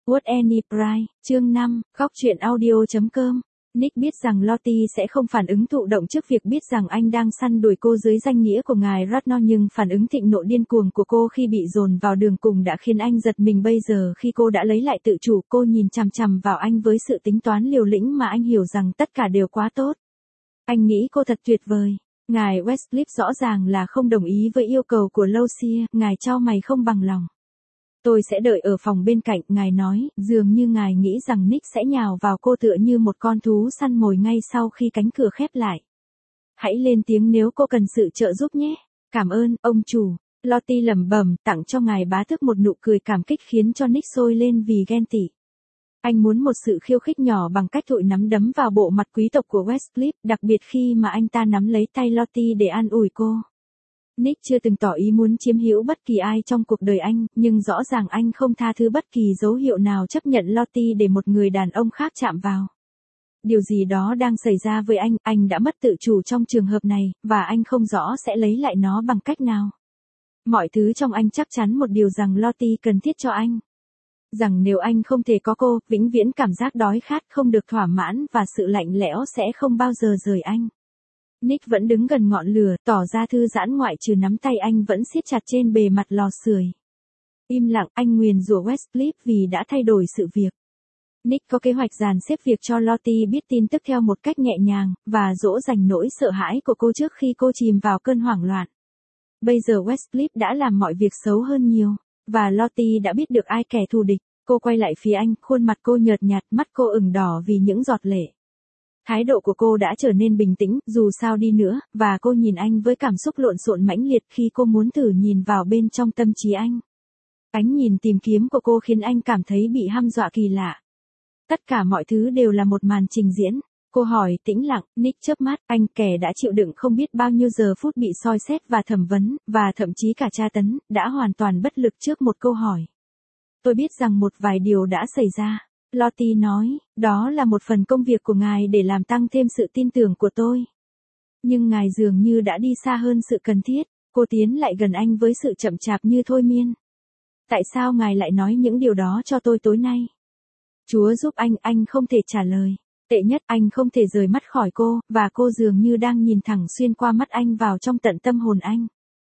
What Any Price, chương 5, góc truyện audio.com. Nick biết rằng Lottie sẽ không phản ứng thụ động trước việc biết rằng anh đang săn đuổi cô dưới danh nghĩa của ngài Ratnor, nhưng phản ứng thịnh nộ điên cuồng của cô khi bị dồn vào đường cùng đã khiến anh giật mình. Bây giờ khi cô đã lấy lại tự chủ, cô nhìn chằm chằm vào anh với sự tính toán liều lĩnh mà anh hiểu rằng tất cả đều quá tốt. Anh nghĩ cô thật tuyệt vời. Ngài Westcliff rõ ràng là không đồng ý với yêu cầu của Lucia, ngài chau mày không bằng lòng. Tôi sẽ đợi ở phòng bên cạnh, ngài nói, dường như ngài nghĩ rằng Nick sẽ nhào vào cô tựa như một con thú săn mồi ngay sau khi cánh cửa khép lại. Hãy lên tiếng nếu cô cần sự trợ giúp nhé. Cảm ơn, ông chủ. Lottie lẩm bẩm, tặng cho ngài bá tước một nụ cười cảm kích khiến cho Nick sôi lên vì ghen tị. Anh muốn một sự khiêu khích nhỏ bằng cách thụi nắm đấm vào bộ mặt quý tộc của Westcliff, đặc biệt khi mà anh ta nắm lấy tay Lottie để an ủi cô. Nick chưa từng tỏ ý muốn chiếm hữu bất kỳ ai trong cuộc đời anh, nhưng rõ ràng anh không tha thứ bất kỳ dấu hiệu nào chấp nhận Lottie để một người đàn ông khác chạm vào. Điều gì đó đang xảy ra với anh đã mất tự chủ trong trường hợp này, và anh không rõ sẽ lấy lại nó bằng cách nào. Mọi thứ trong anh chắc chắn một điều rằng Lottie cần thiết cho anh. Rằng nếu anh không thể có cô, vĩnh viễn cảm giác đói khát không được thỏa mãn và sự lạnh lẽo sẽ không bao giờ rời anh. Nick vẫn đứng gần ngọn lửa, tỏ ra thư giãn ngoại trừ nắm tay anh vẫn siết chặt trên bề mặt lò sưởi. Im lặng, anh nguyền rủa Westcliff vì đã thay đổi sự việc. Nick có kế hoạch dàn xếp việc cho Lottie biết tin tức theo một cách nhẹ nhàng, và dỗ dành nỗi sợ hãi của cô trước khi cô chìm vào cơn hoảng loạn. Bây giờ Westcliff đã làm mọi việc xấu hơn nhiều, và Lottie đã biết được ai kẻ thù địch. Cô quay lại phía anh, khuôn mặt cô nhợt nhạt, mắt cô ửng đỏ vì những giọt lệ. Thái độ của cô đã trở nên bình tĩnh, dù sao đi nữa, và cô nhìn anh với cảm xúc lộn xộn mãnh liệt khi cô muốn thử nhìn vào bên trong tâm trí anh. Ánh nhìn tìm kiếm của cô khiến anh cảm thấy bị hăm dọa kỳ lạ. Tất cả mọi thứ đều là một màn trình diễn. Cô hỏi tĩnh lặng, Nick chớp mắt, anh kẻ đã chịu đựng không biết bao nhiêu giờ phút bị soi xét và thẩm vấn, và thậm chí cả tra tấn, đã hoàn toàn bất lực trước một câu hỏi. Tôi biết rằng một vài điều đã xảy ra. Lottie nói, đó là một phần công việc của ngài để làm tăng thêm sự tin tưởng của tôi. Nhưng ngài dường như đã đi xa hơn sự cần thiết. Cô tiến lại gần anh với sự chậm chạp như thôi miên. Tại sao ngài lại nói những điều đó cho tôi tối nay? Chúa giúp anh không thể trả lời. Tệ nhất, anh không thể rời mắt khỏi cô, và cô dường như đang nhìn thẳng xuyên qua mắt anh vào trong tận tâm hồn anh.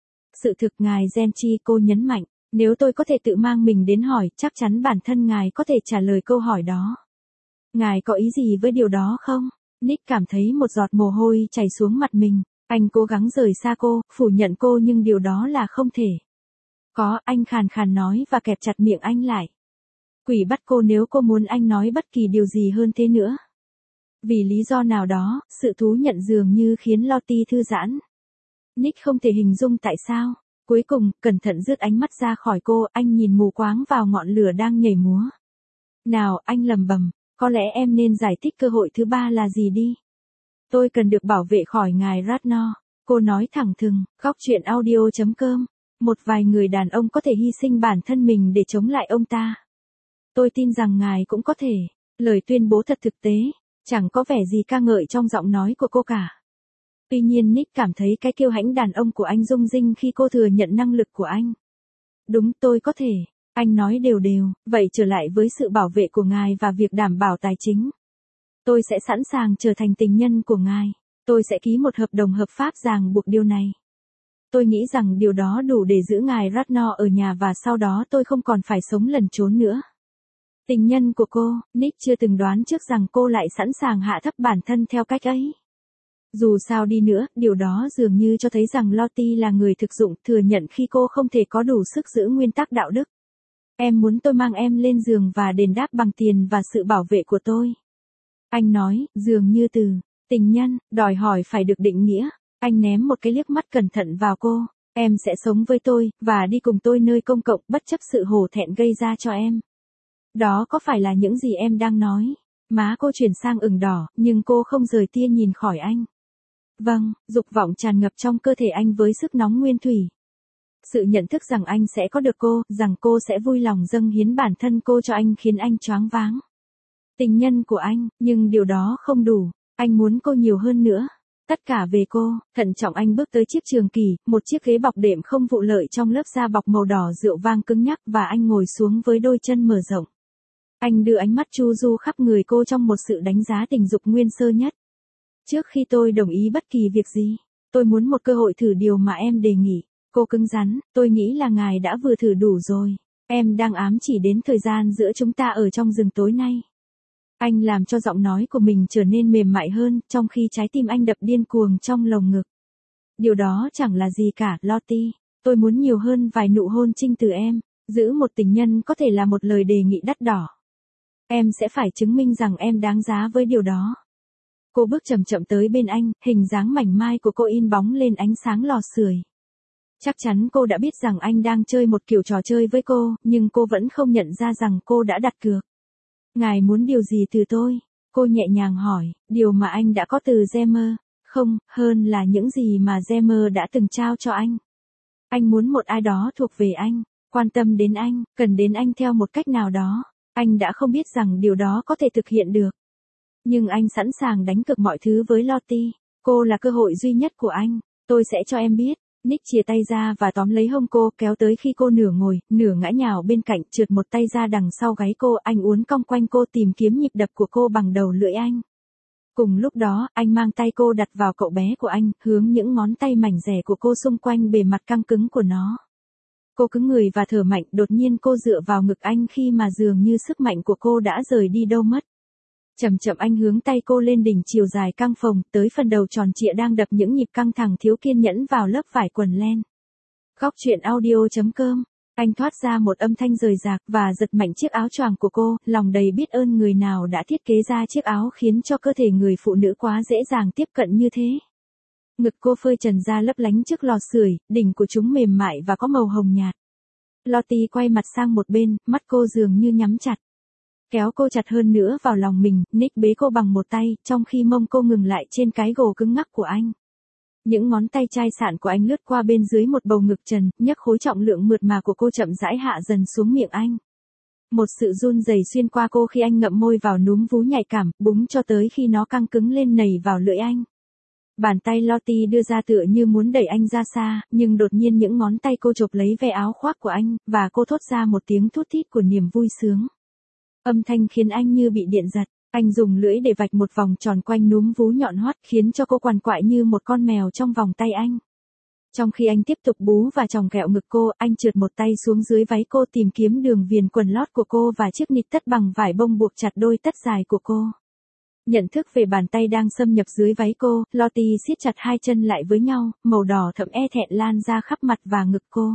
Sự thực ngài Genchi, cô nhấn mạnh. Nếu tôi có thể tự mang mình đến hỏi, chắc chắn bản thân ngài có thể trả lời câu hỏi đó. Ngài có ý gì với điều đó không? Nick cảm thấy một giọt mồ hôi chảy xuống mặt mình. Anh cố gắng rời xa cô, phủ nhận cô, nhưng điều đó là không thể. Có, anh khàn khàn nói và kẹp chặt miệng anh lại. Quỷ bắt cô nếu cô muốn anh nói bất kỳ điều gì hơn thế nữa. Vì lý do nào đó, sự thú nhận dường như khiến Lottie thư giãn. Nick không thể hình dung tại sao. Cuối cùng, cẩn thận rước ánh mắt ra khỏi cô, anh nhìn mù quáng vào ngọn lửa đang nhảy múa. Nào, anh lầm bầm, có lẽ em nên giải thích cơ hội thứ ba là gì đi. Tôi cần được bảo vệ khỏi ngài Ratnor. Cô nói thẳng thừng, góc truyện audio.com. Một vài người đàn ông có thể hy sinh bản thân mình để chống lại ông ta. Tôi tin rằng ngài cũng có thể. Lời tuyên bố thật thực tế, chẳng có vẻ gì ca ngợi trong giọng nói của cô cả. Tuy nhiên Nick cảm thấy cái kiêu hãnh đàn ông của anh rung rinh khi cô thừa nhận năng lực của anh. Đúng, tôi có thể. Anh nói đều đều, vậy trở lại với sự bảo vệ của ngài và việc đảm bảo tài chính. Tôi sẽ sẵn sàng trở thành tình nhân của ngài. Tôi sẽ ký một hợp đồng hợp pháp ràng buộc điều này. Tôi nghĩ rằng điều đó đủ để giữ ngài Ratnor ở nhà và sau đó tôi không còn phải sống lẩn trốn nữa. Tình nhân của cô, Nick chưa từng đoán trước rằng cô lại sẵn sàng hạ thấp bản thân theo cách ấy. Dù sao đi nữa, điều đó dường như cho thấy rằng Lottie là người thực dụng, thừa nhận khi cô không thể có đủ sức giữ nguyên tắc đạo đức. Em muốn tôi mang em lên giường và đền đáp bằng tiền và sự bảo vệ của tôi. Anh nói, dường như từ tình nhân, đòi hỏi phải được định nghĩa. Anh ném một cái liếc mắt cẩn thận vào cô. Em sẽ sống với tôi, và đi cùng tôi nơi công cộng bất chấp sự hổ thẹn gây ra cho em. Đó có phải là những gì em đang nói? Má cô chuyển sang ửng đỏ, nhưng cô không rời tia nhìn khỏi anh. Vâng, dục vọng tràn ngập trong cơ thể anh với sức nóng nguyên thủy. Sự nhận thức rằng anh sẽ có được cô, rằng cô sẽ vui lòng dâng hiến bản thân cô cho anh khiến anh choáng váng. Tình nhân của anh, nhưng điều đó không đủ, anh muốn cô nhiều hơn nữa. Tất cả về cô, thận trọng anh bước tới chiếc trường kỳ, một chiếc ghế bọc đệm không vụ lợi trong lớp da bọc màu đỏ rượu vang cứng nhắc và anh ngồi xuống với đôi chân mở rộng. Anh đưa ánh mắt chu du khắp người cô trong một sự đánh giá tình dục nguyên sơ nhất. Trước khi tôi đồng ý bất kỳ việc gì, tôi muốn một cơ hội thử điều mà em đề nghị. Cô cứng rắn, tôi nghĩ là ngài đã vừa thử đủ rồi. Em đang ám chỉ đến thời gian giữa chúng ta ở trong rừng tối nay. Anh làm cho giọng nói của mình trở nên mềm mại hơn, trong khi trái tim anh đập điên cuồng trong lồng ngực. Điều đó chẳng là gì cả, Lottie. Tôi muốn nhiều hơn vài nụ hôn trinh từ em. Giữ một tình nhân có thể là một lời đề nghị đắt đỏ. Em sẽ phải chứng minh rằng em đáng giá với điều đó. Cô bước chậm chậm tới bên anh, hình dáng mảnh mai của cô in bóng lên ánh sáng lò sưởi. Chắc chắn cô đã biết rằng anh đang chơi một kiểu trò chơi với cô, nhưng cô vẫn không nhận ra rằng cô đã đặt cược. Ngài muốn điều gì từ tôi? Cô nhẹ nhàng hỏi, điều mà anh đã có từ Gemmer. Không, hơn là những gì mà Gemmer đã từng trao cho anh. Anh muốn một ai đó thuộc về anh, quan tâm đến anh, cần đến anh theo một cách nào đó. Anh đã không biết rằng điều đó có thể thực hiện được. Nhưng anh sẵn sàng đánh cược mọi thứ với Lottie. Cô là cơ hội duy nhất của anh. Tôi sẽ cho em biết. Nick chìa tay ra và tóm lấy hông cô, kéo tới khi cô nửa ngồi, nửa ngã nhào bên cạnh, trượt một tay ra đằng sau gáy cô. Anh uốn cong quanh cô tìm kiếm nhịp đập của cô bằng đầu lưỡi anh. Cùng lúc đó, anh mang tay cô đặt vào cậu bé của anh, hướng những ngón tay mảnh dẻ của cô xung quanh bề mặt căng cứng của nó. Cô cứng người và thở mạnh, đột nhiên cô dựa vào ngực anh khi mà dường như sức mạnh của cô đã rời đi đâu mất. Chậm chậm anh hướng tay cô lên đỉnh chiều dài căng phồng, tới phần đầu tròn trịa đang đập những nhịp căng thẳng thiếu kiên nhẫn vào lớp vải quần len. Góc truyện audio.com. Anh thoát ra một âm thanh rời rạc và giật mạnh chiếc áo choàng của cô, lòng đầy biết ơn người nào đã thiết kế ra chiếc áo khiến cho cơ thể người phụ nữ quá dễ dàng tiếp cận như thế. Ngực cô phơi trần ra lấp lánh trước lò sưởi, đỉnh của chúng mềm mại và có màu hồng nhạt. Lottie quay mặt sang một bên, mắt cô dường như nhắm chặt. Kéo cô chặt hơn nữa vào lòng mình, Nick bế cô bằng một tay, trong khi mông cô ngừng lại trên cái gồ cứng ngắc của anh. Những ngón tay chai sạn của anh lướt qua bên dưới một bầu ngực trần, nhấc khối trọng lượng mượt mà của cô chậm rãi hạ dần xuống miệng anh. Một sự run rẩy xuyên qua cô khi anh ngậm môi vào núm vú nhạy cảm, búng cho tới khi nó căng cứng lên nảy vào lưỡi anh. Bàn tay Lottie đưa ra tựa như muốn đẩy anh ra xa, nhưng đột nhiên những ngón tay cô chộp lấy ve áo khoác của anh, và cô thốt ra một tiếng thút thít của niềm vui sướng. Âm thanh khiến anh như bị điện giật, anh dùng lưỡi để vạch một vòng tròn quanh núm vú nhọn hoắt khiến cho cô quằn quại như một con mèo trong vòng tay anh. Trong khi anh tiếp tục bú và chòng kẹo ngực cô, anh trượt một tay xuống dưới váy cô tìm kiếm đường viền quần lót của cô và chiếc nịt tất bằng vải bông buộc chặt đôi tất dài của cô. Nhận thức về bàn tay đang xâm nhập dưới váy cô, Lottie siết chặt hai chân lại với nhau, màu đỏ thẫm e thẹn lan ra khắp mặt và ngực cô.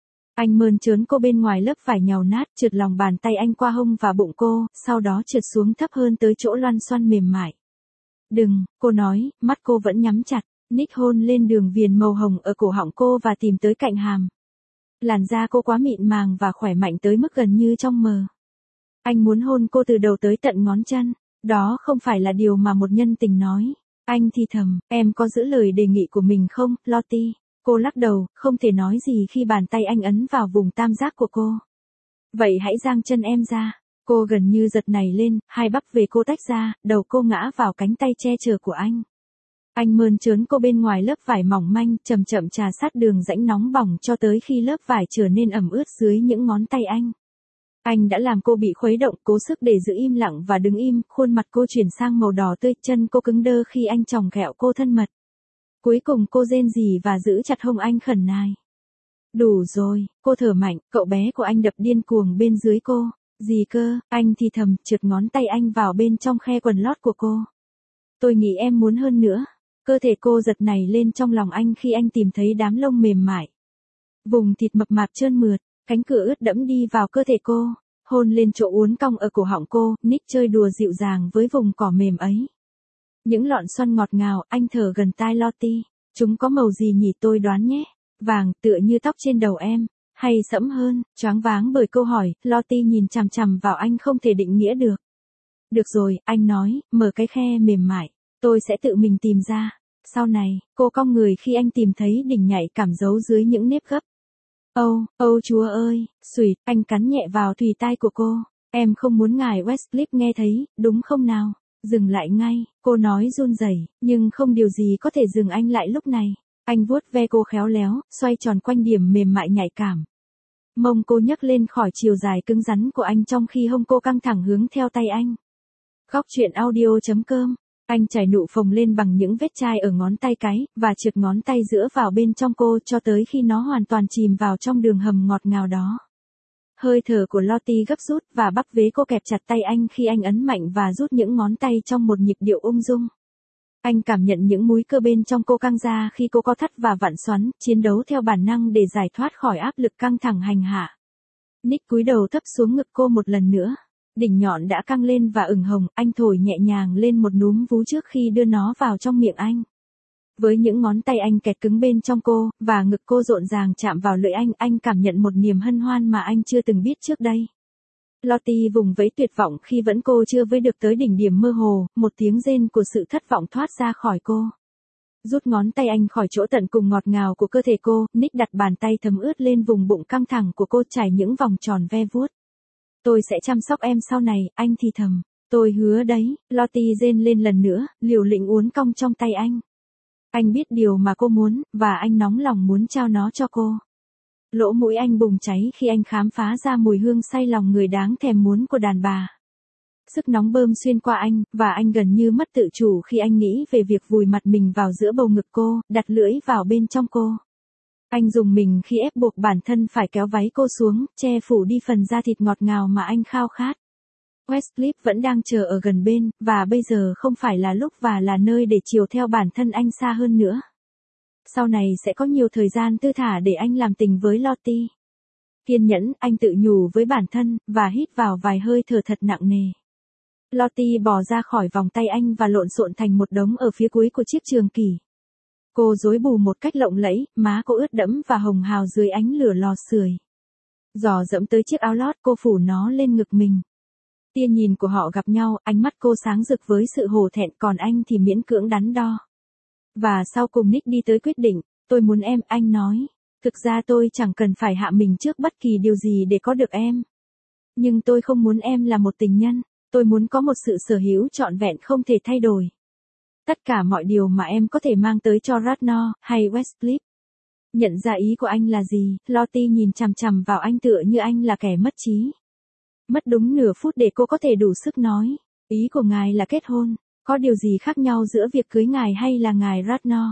Anh mơn trớn cô bên ngoài lớp vải nhàu nát, trượt lòng bàn tay anh qua hông và bụng cô, sau đó trượt xuống thấp hơn tới chỗ loăn xoăn mềm mại. Đừng, cô nói, mắt cô vẫn nhắm chặt. Nick hôn lên đường viền màu hồng ở cổ họng cô và tìm tới cạnh hàm. Làn da cô quá mịn màng và khỏe mạnh tới mức gần như trong mờ. Anh muốn hôn cô từ đầu tới tận ngón chân. Đó không phải là điều mà một nhân tình nói. Anh thì thầm, em có giữ lời đề nghị của mình không, Lottie? Cô lắc đầu, không thể nói gì khi bàn tay anh ấn vào vùng tam giác của cô. Vậy hãy giang chân em ra. Cô gần như giật nảy lên, hai bắp về cô tách ra, đầu cô ngã vào cánh tay che chở của anh. Anh mơn trớn cô bên ngoài lớp vải mỏng manh, chậm chậm trà sát đường rãnh nóng bỏng cho tới khi lớp vải trở nên ẩm ướt dưới những ngón tay anh. Anh đã làm cô bị khuấy động, cố sức để giữ im lặng và đứng im, khuôn mặt cô chuyển sang màu đỏ tươi, chân cô cứng đơ khi anh chòng kẹo cô thân mật. Cuối cùng cô rên rỉ và giữ chặt hông anh khẩn nài. Đủ rồi, cô thở mạnh, cậu bé của anh đập điên cuồng bên dưới cô. Gì cơ, anh thì thầm, trượt ngón tay anh vào bên trong khe quần lót của cô. Tôi nghĩ em muốn hơn nữa. Cơ thể cô giật nảy lên trong lòng anh khi anh tìm thấy đám lông mềm mại. Vùng thịt mập mạp trơn mượt, cánh cửa ướt đẫm đi vào cơ thể cô, hôn lên chỗ uốn cong ở cổ họng cô, Nick chơi đùa dịu dàng với vùng cỏ mềm ấy. Những lọn xoăn ngọt ngào, anh thở gần tai Lottie. Chúng có màu gì nhỉ tôi đoán nhé. Vàng, tựa như tóc trên đầu em. Hay sẫm hơn, choáng váng bởi câu hỏi, Lottie nhìn chằm chằm vào anh không thể định nghĩa được. Được rồi, anh nói, mở cái khe mềm mại. Tôi sẽ tự mình tìm ra. Sau này, cô cong người khi anh tìm thấy đỉnh nhạy cảm giấu dưới những nếp gấp. Âu chúa ơi, xùi, anh cắn nhẹ vào thùy tai của cô. Em không muốn ngài Westcliff nghe thấy, đúng không nào? Dừng lại ngay, cô nói run rẩy, nhưng không điều gì có thể dừng anh lại lúc này. Anh vuốt ve cô khéo léo, xoay tròn quanh điểm mềm mại nhạy cảm. Mông cô nhấc lên khỏi chiều dài cứng rắn của anh trong khi hông cô căng thẳng hướng theo tay anh. Góc truyện audio.com. Anh chảy nụ phồng lên bằng những vết chai ở ngón tay cái, và trượt ngón tay giữa vào bên trong cô cho tới khi nó hoàn toàn chìm vào trong đường hầm ngọt ngào đó. Hơi thở của Lottie gấp rút và bắp vế cô kẹp chặt tay anh khi anh ấn mạnh và rút những ngón tay trong một nhịp điệu ung dung. Anh cảm nhận những múi cơ bên trong cô căng ra khi cô co thắt và vặn xoắn, chiến đấu theo bản năng để giải thoát khỏi áp lực căng thẳng hành hạ. Nick cúi đầu thấp xuống ngực cô một lần nữa. Đỉnh nhọn đã căng lên và ửng hồng, anh thổi nhẹ nhàng lên một núm vú trước khi đưa nó vào trong miệng anh. Với những ngón tay anh kẹt cứng bên trong cô, và ngực cô rộn ràng chạm vào lưỡi anh cảm nhận một niềm hân hoan mà anh chưa từng biết trước đây. Lottie vùng vẫy tuyệt vọng khi vẫn cô chưa với được tới đỉnh điểm mơ hồ, một tiếng rên của sự thất vọng thoát ra khỏi cô. Rút ngón tay anh khỏi chỗ tận cùng ngọt ngào của cơ thể cô, Nick đặt bàn tay thấm ướt lên vùng bụng căng thẳng của cô trải những vòng tròn ve vuốt. Tôi sẽ chăm sóc em sau này, anh thì thầm. Tôi hứa đấy, Lottie rên lên lần nữa, liều lĩnh uốn cong trong tay anh. Anh biết điều mà cô muốn, và anh nóng lòng muốn trao nó cho cô. Lỗ mũi anh bùng cháy khi anh khám phá ra mùi hương say lòng người đáng thèm muốn của đàn bà. Sức nóng bơm xuyên qua anh, và anh gần như mất tự chủ khi anh nghĩ về việc vùi mặt mình vào giữa bầu ngực cô, đặt lưỡi vào bên trong cô. Anh dùng mình khi ép buộc bản thân phải kéo váy cô xuống, che phủ đi phần da thịt ngọt ngào mà anh khao khát. Westcliff vẫn đang chờ ở gần bên, và bây giờ không phải là lúc và là nơi để chiều theo bản thân anh xa hơn nữa. Sau này sẽ có nhiều thời gian tư thả để anh làm tình với Lottie. Kiên nhẫn, anh tự nhủ với bản thân, và hít vào vài hơi thở thật nặng nề. Lottie bò ra khỏi vòng tay anh và lộn xộn thành một đống ở phía cuối của chiếc trường kỷ. Cô rối bù một cách lộng lẫy, má cô ướt đẫm và hồng hào dưới ánh lửa lò sưởi. Giò dẫm tới chiếc áo lót, cô phủ nó lên ngực mình. Tia nhìn của họ gặp nhau, ánh mắt cô sáng rực với sự hổ thẹn, còn anh thì miễn cưỡng đắn đo. Và sau cùng Nick đi tới quyết định, tôi muốn em, anh nói. Thực ra tôi chẳng cần phải hạ mình trước bất kỳ điều gì để có được em. Nhưng tôi không muốn em là một tình nhân, tôi muốn có một sự sở hữu trọn vẹn không thể thay đổi. Tất cả mọi điều mà em có thể mang tới cho Radnor, hay Westcliff. Nhận ra ý của anh là gì, Lottie nhìn chằm chằm vào anh tựa như anh là kẻ mất trí. Mất đúng nửa phút để cô có thể đủ sức nói. Ý của ngài là kết hôn, có điều gì khác nhau giữa việc cưới ngài hay là ngài Radnor?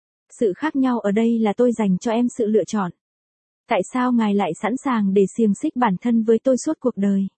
Sự khác nhau ở đây là tôi dành cho em sự lựa chọn. Tại sao ngài lại sẵn sàng để xiềng xích bản thân với tôi suốt cuộc đời?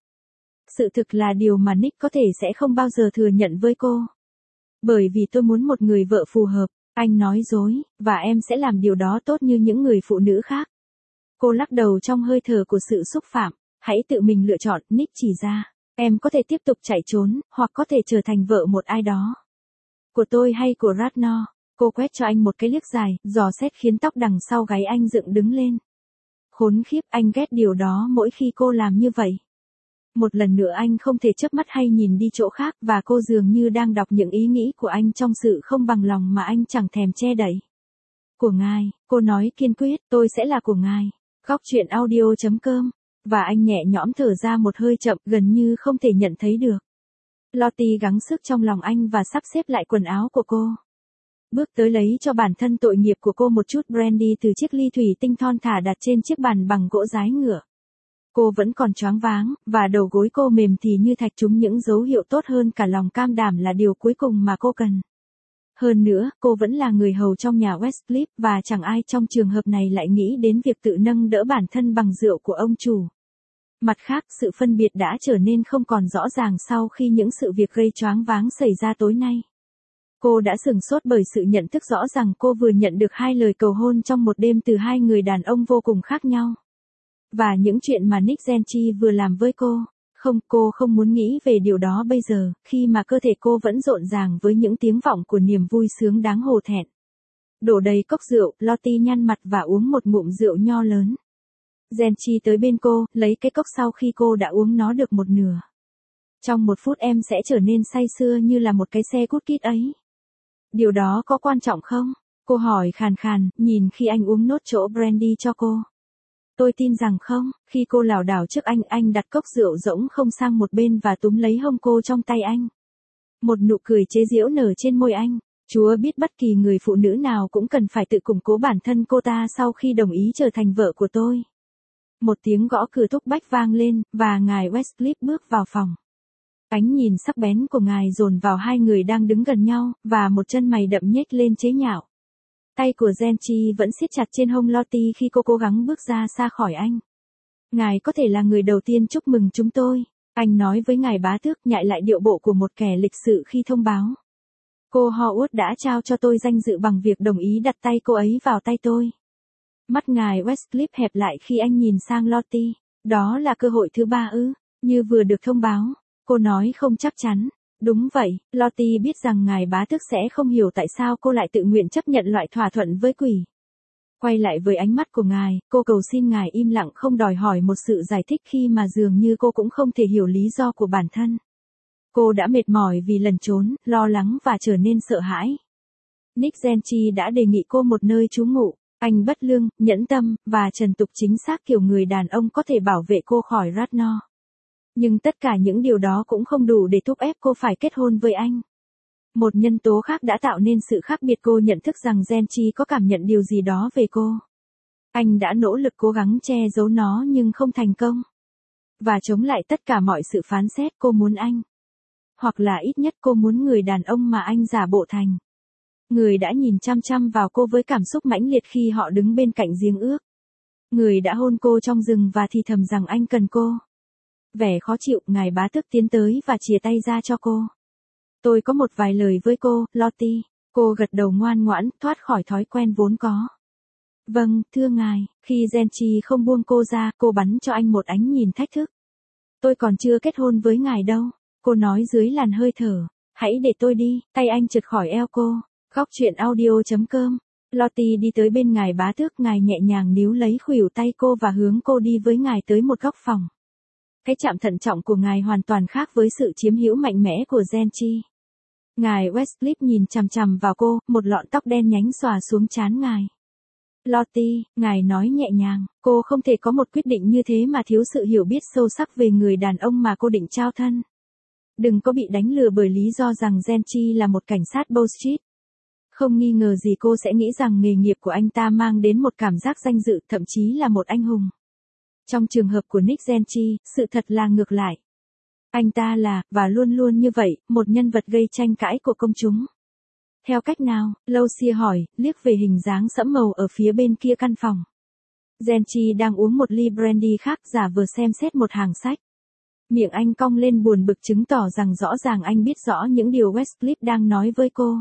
Sự thực là điều mà Nick có thể sẽ không bao giờ thừa nhận với cô. Bởi vì tôi muốn một người vợ phù hợp, anh nói dối, và em sẽ làm điều đó tốt như những người phụ nữ khác. Cô lắc đầu trong hơi thở của sự xúc phạm. Hãy tự mình lựa chọn, Nick chỉ ra. Em có thể tiếp tục chạy trốn, hoặc có thể trở thành vợ một ai đó. Của tôi hay của Radnor. Cô quét cho anh một cái liếc dài, dò xét khiến tóc đằng sau gáy anh dựng đứng lên. Khốn khiếp, anh ghét điều đó mỗi khi cô làm như vậy. Một lần nữa anh không thể chớp mắt hay nhìn đi chỗ khác, và cô dường như đang đọc những ý nghĩ của anh trong sự không bằng lòng mà anh chẳng thèm che đậy. Của ngài, cô nói kiên quyết, tôi sẽ là của ngài. Góc truyện audio.com. Và anh nhẹ nhõm thở ra một hơi chậm, gần như không thể nhận thấy được. Lottie gắng sức trong lòng anh và sắp xếp lại quần áo của cô. Bước tới lấy cho bản thân tội nghiệp của cô một chút brandy từ chiếc ly thủy tinh thon thả đặt trên chiếc bàn bằng gỗ dái ngựa. Cô vẫn còn choáng váng, và đầu gối cô mềm thì như thạch, chúng những dấu hiệu tốt hơn cả lòng cam đảm là điều cuối cùng mà cô cần. Hơn nữa, cô vẫn là người hầu trong nhà Westcliff, và chẳng ai trong trường hợp này lại nghĩ đến việc tự nâng đỡ bản thân bằng rượu của ông chủ. Mặt khác, sự phân biệt đã trở nên không còn rõ ràng sau khi những sự việc gây choáng váng xảy ra tối nay. Cô đã sửng sốt bởi sự nhận thức rõ rằng cô vừa nhận được 2 lời cầu hôn trong một đêm từ 2 người đàn ông vô cùng khác nhau. Và những chuyện mà Nick Gentry vừa làm với cô. Không, cô không muốn nghĩ về điều đó bây giờ, khi mà cơ thể cô vẫn rộn ràng với những tiếng vọng của niềm vui sướng đáng hổ thẹn. Đổ đầy cốc rượu, Lottie nhăn mặt và uống một ngụm rượu nho lớn. Gentry tới bên cô, lấy cái cốc sau khi cô đã uống nó được một nửa. Trong 1 phút em sẽ trở nên say sưa như là một cái xe cút kít ấy. Điều đó có quan trọng không? Cô hỏi khàn khàn, nhìn khi anh uống nốt chỗ brandy cho cô. Tôi tin rằng không, khi cô lảo đảo trước anh đặt cốc rượu rỗng không sang một bên và túm lấy hông cô trong tay anh. Một nụ cười chế giễu nở trên môi anh. Chúa biết bất kỳ người phụ nữ nào cũng cần phải tự củng cố bản thân cô ta sau khi đồng ý trở thành vợ của tôi. Một tiếng gõ cửa thúc bách vang lên, và ngài Westcliff bước vào phòng. Ánh nhìn sắc bén của ngài dồn vào hai người đang đứng gần nhau, và một chân mày đậm nhếch lên chế nhạo. Tay của Genchi vẫn siết chặt trên hông Lottie khi cô cố gắng bước ra xa khỏi anh. Ngài có thể là người đầu tiên chúc mừng chúng tôi, anh nói với ngài bá tước, nhại lại điệu bộ của một kẻ lịch sự khi thông báo. Cô Howard đã trao cho tôi danh dự bằng việc đồng ý đặt tay cô ấy vào tay tôi. Mắt ngài Westcliff hẹp lại khi anh nhìn sang Lottie. Đó là cơ hội thứ ba ư, như vừa được thông báo. Cô nói không chắc chắn. Đúng vậy, Lottie biết rằng ngài bá tước sẽ không hiểu tại sao cô lại tự nguyện chấp nhận loại thỏa thuận với quỷ. Quay lại với ánh mắt của ngài, cô cầu xin ngài im lặng không đòi hỏi một sự giải thích khi mà dường như cô cũng không thể hiểu lý do của bản thân. Cô đã mệt mỏi vì lẩn trốn, lo lắng và trở nên sợ hãi. Nick Genchi đã đề nghị cô một nơi trú ngụ. Anh bất lương, nhẫn tâm, và trần tục chính xác kiểu người đàn ông có thể bảo vệ cô khỏi Ratnor. Nhưng tất cả những điều đó cũng không đủ để thúc ép cô phải kết hôn với anh. Một nhân tố khác đã tạo nên sự khác biệt, cô nhận thức rằng Genchi có cảm nhận điều gì đó về cô. Anh đã nỗ lực cố gắng che giấu nó nhưng không thành công. Và chống lại tất cả mọi sự phán xét, cô muốn anh. Hoặc là ít nhất cô muốn người đàn ông mà anh giả bộ thành. Người đã nhìn chăm chăm vào cô với cảm xúc mãnh liệt khi họ đứng bên cạnh giếng ước. Người đã hôn cô trong rừng và thì thầm rằng anh cần cô. Vẻ khó chịu, ngài bá tước tiến tới và chìa tay ra cho cô. Tôi có một vài lời với cô, Lottie. Cô gật đầu ngoan ngoãn, thoát khỏi thói quen vốn có. Vâng, thưa ngài. Khi Genchi không buông cô ra, cô bắn cho anh một ánh nhìn thách thức. Tôi còn chưa kết hôn với ngài đâu. Cô nói dưới làn hơi thở. Hãy để tôi đi. Tay anh trượt khỏi eo cô. Góc truyện audio.com. Lottie đi tới bên ngài bá tước, ngài nhẹ nhàng níu lấy khuỷu tay cô và hướng cô đi với ngài tới một góc phòng. Cái chạm thận trọng của ngài hoàn toàn khác với sự chiếm hữu mạnh mẽ của Genchi. Ngài Westcliff nhìn chằm chằm vào cô, một lọn tóc đen nhánh xòa xuống trán ngài. Lottie, ngài nói nhẹ nhàng, cô không thể có một quyết định như thế mà thiếu sự hiểu biết sâu sắc về người đàn ông mà cô định trao thân. Đừng có bị đánh lừa bởi lý do rằng Genchi là một cảnh sát Bow Street. Không nghi ngờ gì cô sẽ nghĩ rằng nghề nghiệp của anh ta mang đến một cảm giác danh dự, thậm chí là một anh hùng. Trong trường hợp của Nick Genchi, sự thật là ngược lại. Anh ta là, và luôn luôn như vậy, một nhân vật gây tranh cãi của công chúng. Theo cách nào? Lucia hỏi, liếc về hình dáng sẫm màu ở phía bên kia căn phòng. Genchi đang uống một ly brandy khác, giả vờ xem xét một hàng sách. Miệng anh cong lên buồn bực, chứng tỏ rằng rõ ràng anh biết rõ những điều Westcliff đang nói với cô.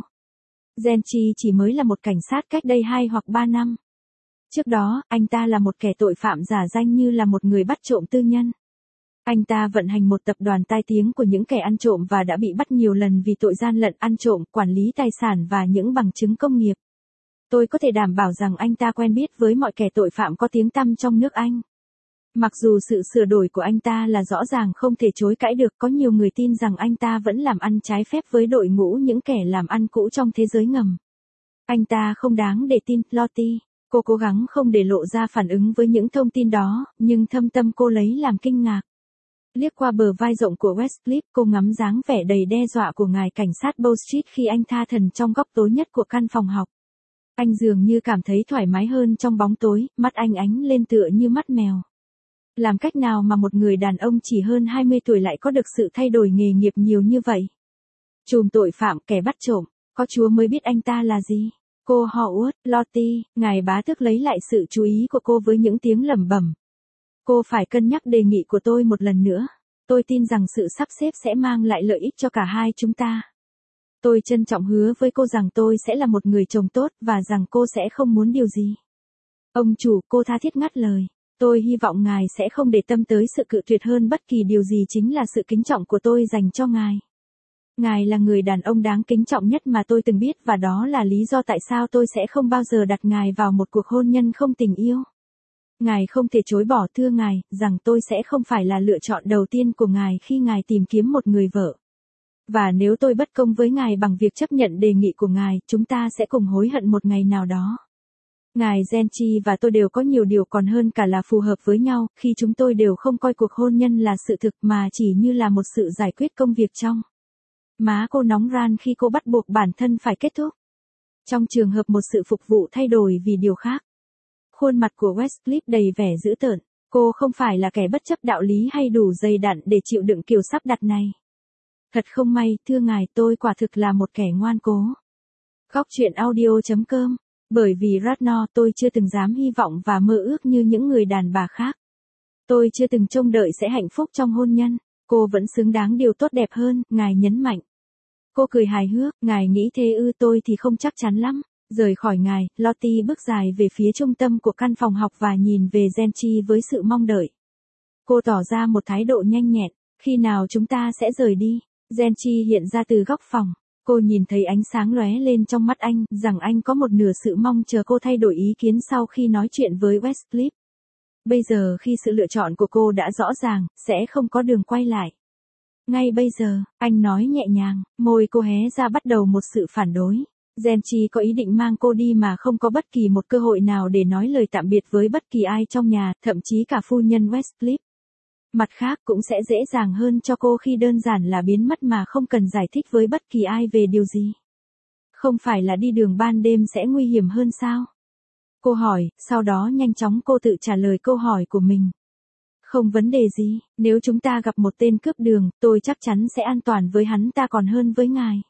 Genchi chỉ mới là một cảnh sát cách đây 2 hoặc 3 năm. Trước đó, anh ta là một kẻ tội phạm giả danh như là một người bắt trộm tư nhân. Anh ta vận hành một tập đoàn tai tiếng của những kẻ ăn trộm và đã bị bắt nhiều lần vì tội gian lận, ăn trộm, quản lý tài sản và những bằng chứng công nghiệp. Tôi có thể đảm bảo rằng anh ta quen biết với mọi kẻ tội phạm có tiếng tăm trong nước Anh. Mặc dù sự sửa đổi của anh ta là rõ ràng không thể chối cãi được, có nhiều người tin rằng anh ta vẫn làm ăn trái phép với đội ngũ những kẻ làm ăn cũ trong thế giới ngầm. Anh ta không đáng để tin, Lottie. Cô cố gắng không để lộ ra phản ứng với những thông tin đó, nhưng thâm tâm cô lấy làm kinh ngạc. Liếc qua bờ vai rộng của Westcliff, cô ngắm dáng vẻ đầy đe dọa của ngài cảnh sát Bow Street khi anh tha thần trong góc tối nhất của căn phòng học. Anh dường như cảm thấy thoải mái hơn trong bóng tối, mắt anh ánh lên tựa như mắt mèo. Làm cách nào mà một người đàn ông chỉ hơn 20 tuổi lại có được sự thay đổi nghề nghiệp nhiều như vậy? Trùm tội phạm, kẻ bắt trộm, có Chúa mới biết anh ta là gì. Cô Howard, Lottie, ngài bá tước lấy lại sự chú ý của cô với những tiếng lẩm bẩm. Cô phải cân nhắc đề nghị của tôi một lần nữa. Tôi tin rằng sự sắp xếp sẽ mang lại lợi ích cho cả hai chúng ta. Tôi trân trọng hứa với cô rằng tôi sẽ là một người chồng tốt và rằng cô sẽ không muốn điều gì. Ông chủ, cô tha thiết ngắt lời. Tôi hy vọng ngài sẽ không để tâm tới sự cự tuyệt hơn bất kỳ điều gì, chính là sự kính trọng của tôi dành cho ngài. Ngài là người đàn ông đáng kính trọng nhất mà tôi từng biết, và đó là lý do tại sao tôi sẽ không bao giờ đặt ngài vào một cuộc hôn nhân không tình yêu. Ngài không thể chối bỏ, thưa ngài, rằng tôi sẽ không phải là lựa chọn đầu tiên của ngài khi ngài tìm kiếm một người vợ. Và nếu tôi bất công với ngài bằng việc chấp nhận đề nghị của ngài, chúng ta sẽ cùng hối hận một ngày nào đó. Ngài Genchi và tôi đều có nhiều điều còn hơn cả là phù hợp với nhau, khi chúng tôi đều không coi cuộc hôn nhân là sự thực mà chỉ như là một sự giải quyết công việc trong. Má cô nóng ran khi cô bắt buộc bản thân phải kết thúc. Trong trường hợp một sự phục vụ thay đổi vì điều khác. Khuôn mặt của Westcliff đầy vẻ dữ tợn. Cô không phải là kẻ bất chấp đạo lý hay đủ dày đặn để chịu đựng kiểu sắp đặt này. Thật không may, thưa ngài, tôi quả thực là một kẻ ngoan cố. Góc truyện audio.com. Bởi vì Ratnor, tôi chưa từng dám hy vọng và mơ ước như những người đàn bà khác. Tôi chưa từng trông đợi sẽ hạnh phúc trong hôn nhân. Cô vẫn xứng đáng điều tốt đẹp hơn, ngài nhấn mạnh. Cô cười hài hước, ngài nghĩ thế ư? Tôi thì không chắc chắn lắm. Rời khỏi ngài, Lottie bước dài về phía trung tâm của căn phòng học và nhìn về Genchi với sự mong đợi. Cô tỏ ra một thái độ nhanh nhẹn. Khi nào chúng ta sẽ rời đi? Genchi hiện ra từ góc phòng. Cô nhìn thấy ánh sáng lóe lên trong mắt anh, rằng anh có một nửa sự mong chờ cô thay đổi ý kiến sau khi nói chuyện với Westcliff. Bây giờ khi sự lựa chọn của cô đã rõ ràng, sẽ không có đường quay lại. Ngay bây giờ, anh nói nhẹ nhàng, môi cô hé ra bắt đầu một sự phản đối. Genchi có ý định mang cô đi mà không có bất kỳ một cơ hội nào để nói lời tạm biệt với bất kỳ ai trong nhà, thậm chí cả phu nhân Westcliff. Mặt khác cũng sẽ dễ dàng hơn cho cô khi đơn giản là biến mất mà không cần giải thích với bất kỳ ai về điều gì. Không phải là đi đường ban đêm sẽ nguy hiểm hơn sao? Cô hỏi, sau đó nhanh chóng cô tự trả lời câu hỏi của mình. Không vấn đề gì, nếu chúng ta gặp một tên cướp đường, tôi chắc chắn sẽ an toàn với hắn ta còn hơn với ngài.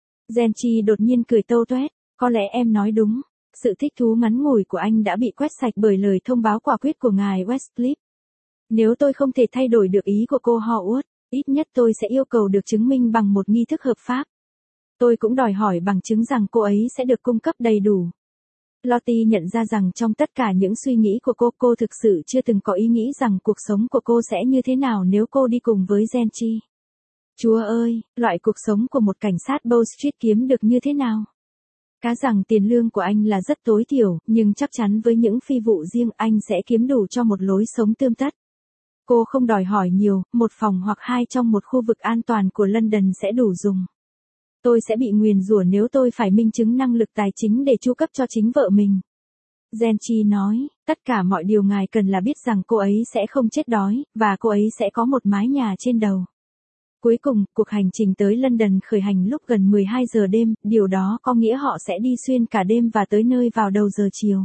Genchi đột nhiên cười tâu toét, có lẽ em nói đúng. Sự thích thú ngắn ngủi của anh đã bị quét sạch bởi lời thông báo quả quyết của ngài Westcliff. Nếu tôi không thể thay đổi được ý của cô Howard, ít nhất tôi sẽ yêu cầu được chứng minh bằng một nghi thức hợp pháp. Tôi cũng đòi hỏi bằng chứng rằng cô ấy sẽ được cung cấp đầy đủ. Lottie nhận ra rằng trong tất cả những suy nghĩ của cô thực sự chưa từng có ý nghĩ rằng cuộc sống của cô sẽ như thế nào nếu cô đi cùng với Genchi. Chúa ơi, loại cuộc sống của một cảnh sát Bow Street kiếm được như thế nào? Cá rằng tiền lương của anh là rất tối thiểu, nhưng chắc chắn với những phi vụ riêng anh sẽ kiếm đủ cho một lối sống tươm tất. Cô không đòi hỏi nhiều, một phòng hoặc hai trong một khu vực an toàn của London sẽ đủ dùng. Tôi sẽ bị nguyền rủa nếu tôi phải minh chứng năng lực tài chính để chu cấp cho chính vợ mình. Genchi nói, tất cả mọi điều ngài cần là biết rằng cô ấy sẽ không chết đói, và cô ấy sẽ có một mái nhà trên đầu. Cuối cùng, cuộc hành trình tới London khởi hành lúc gần 12 giờ đêm, điều đó có nghĩa họ sẽ đi xuyên cả đêm và tới nơi vào đầu giờ chiều.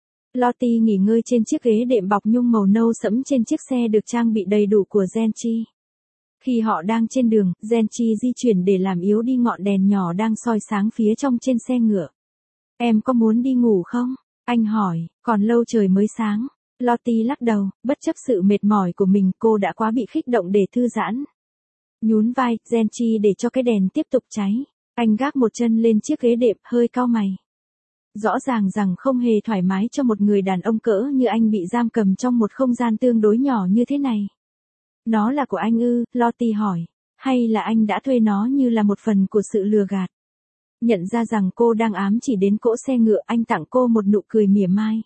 Lottie nghỉ ngơi trên chiếc ghế đệm bọc nhung màu nâu sẫm trên chiếc xe được trang bị đầy đủ của Genchi. Khi họ đang trên đường, Genchi di chuyển để làm yếu đi ngọn đèn nhỏ đang soi sáng phía trong trên xe ngựa. Em có muốn đi ngủ không? Anh hỏi, còn lâu trời mới sáng. Lottie lắc đầu, bất chấp sự mệt mỏi của mình cô đã quá bị kích động để thư giãn. Nhún vai, Genchi để cho cái đèn tiếp tục cháy. Anh gác một chân lên chiếc ghế đệm, hơi cau mày. Rõ ràng rằng không hề thoải mái cho một người đàn ông cỡ như anh bị giam cầm trong một không gian tương đối nhỏ như thế này. Nó là của anh ư? Lottie hỏi. Hay là anh đã thuê nó như là một phần của sự lừa gạt? Nhận ra rằng cô đang ám chỉ đến cỗ xe ngựa, anh tặng cô một nụ cười mỉa mai.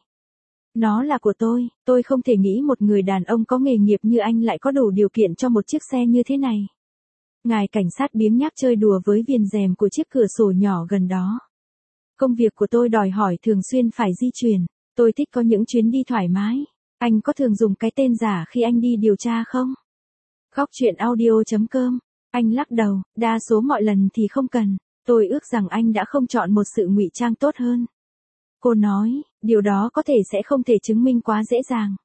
Nó là của tôi không thể nghĩ một người đàn ông có nghề nghiệp như anh lại có đủ điều kiện cho một chiếc xe như thế này. Ngài cảnh sát biếng nhác chơi đùa với viền rèm của chiếc cửa sổ nhỏ gần đó. Công việc của tôi đòi hỏi thường xuyên phải di chuyển. Tôi thích có những chuyến đi thoải mái. Anh có thường dùng cái tên giả khi anh đi điều tra không? Góc truyện audio.com. Anh lắc đầu, đa số mọi lần thì không cần. Tôi ước rằng anh đã không chọn một sự ngụy trang tốt hơn. Cô nói, điều đó có thể sẽ không thể chứng minh quá dễ dàng.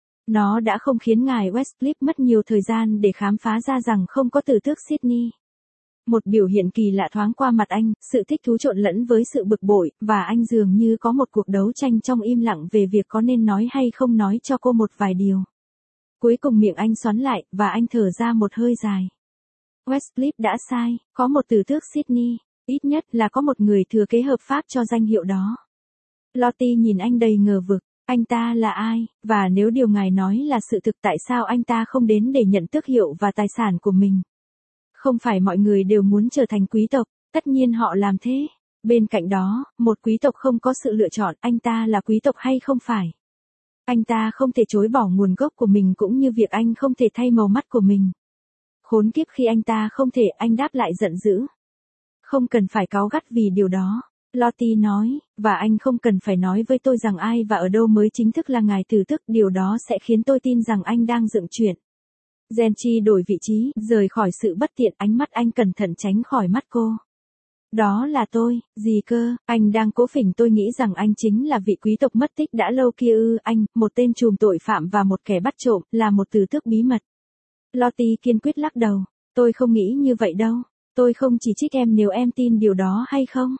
Nó đã không khiến ngài Westcliff mất nhiều thời gian để khám phá ra rằng không có tử tước Sydney. Một biểu hiện kỳ lạ thoáng qua mặt anh, sự thích thú trộn lẫn với sự bực bội, và anh dường như có một cuộc đấu tranh trong im lặng về việc có nên nói hay không nói cho cô một vài điều. Cuối cùng miệng anh xoắn lại, và anh thở ra một hơi dài. Westcliff đã sai, có một tử tước Sydney, ít nhất là có một người thừa kế hợp pháp cho danh hiệu đó. Lottie nhìn anh đầy ngờ vực, anh ta là ai, và nếu điều ngài nói là sự thực tại sao anh ta không đến để nhận tước hiệu và tài sản của mình? Không phải mọi người đều muốn trở thành quý tộc, tất nhiên họ làm thế. Bên cạnh đó, một quý tộc không có sự lựa chọn, anh ta là quý tộc hay không phải. Anh ta không thể chối bỏ nguồn gốc của mình cũng như việc anh không thể thay màu mắt của mình. Khốn kiếp khi anh ta không thể, anh đáp lại giận dữ. Không cần phải cáu gắt vì điều đó. Lottie nói, và anh không cần phải nói với tôi rằng ai và ở đâu mới chính thức là ngài tử tước, điều đó sẽ khiến tôi tin rằng anh đang dựng chuyện. Genchi đổi vị trí, rời khỏi sự bất tiện, ánh mắt anh cẩn thận tránh khỏi mắt cô. Đó là tôi, gì cơ, anh đang cố phỉnh tôi nghĩ rằng anh chính là vị quý tộc mất tích đã lâu kia ư, anh, một tên trùm tội phạm và một kẻ bắt trộm, là một từ tước bí mật. Lottie kiên quyết lắc đầu, tôi không nghĩ như vậy đâu, tôi không chỉ trích em nếu em tin điều đó hay không.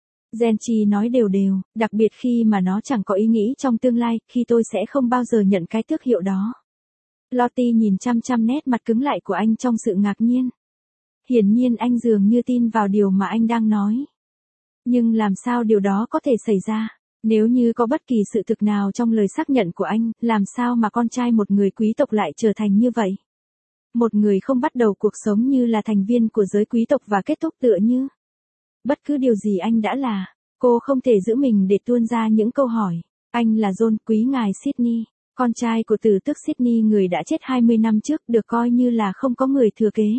Genchi nói đều đều, đặc biệt khi mà nó chẳng có ý nghĩ trong tương lai, khi tôi sẽ không bao giờ nhận cái tước hiệu đó. Lottie nhìn chăm chăm nét mặt cứng lại của anh trong sự ngạc nhiên. Hiển nhiên anh dường như tin vào điều mà anh đang nói. Nhưng làm sao điều đó có thể xảy ra? Nếu như có bất kỳ sự thực nào trong lời xác nhận của anh, làm sao mà con trai một người quý tộc lại trở thành như vậy? Một người không bắt đầu cuộc sống như là thành viên của giới quý tộc và kết thúc tựa như bất cứ điều gì anh đã là. Cô không thể giữ mình để tuôn ra những câu hỏi. Anh là John, quý ngài Sydney, con trai của tử tước Sydney người đã chết 20 năm trước, được coi như là không có người thừa kế.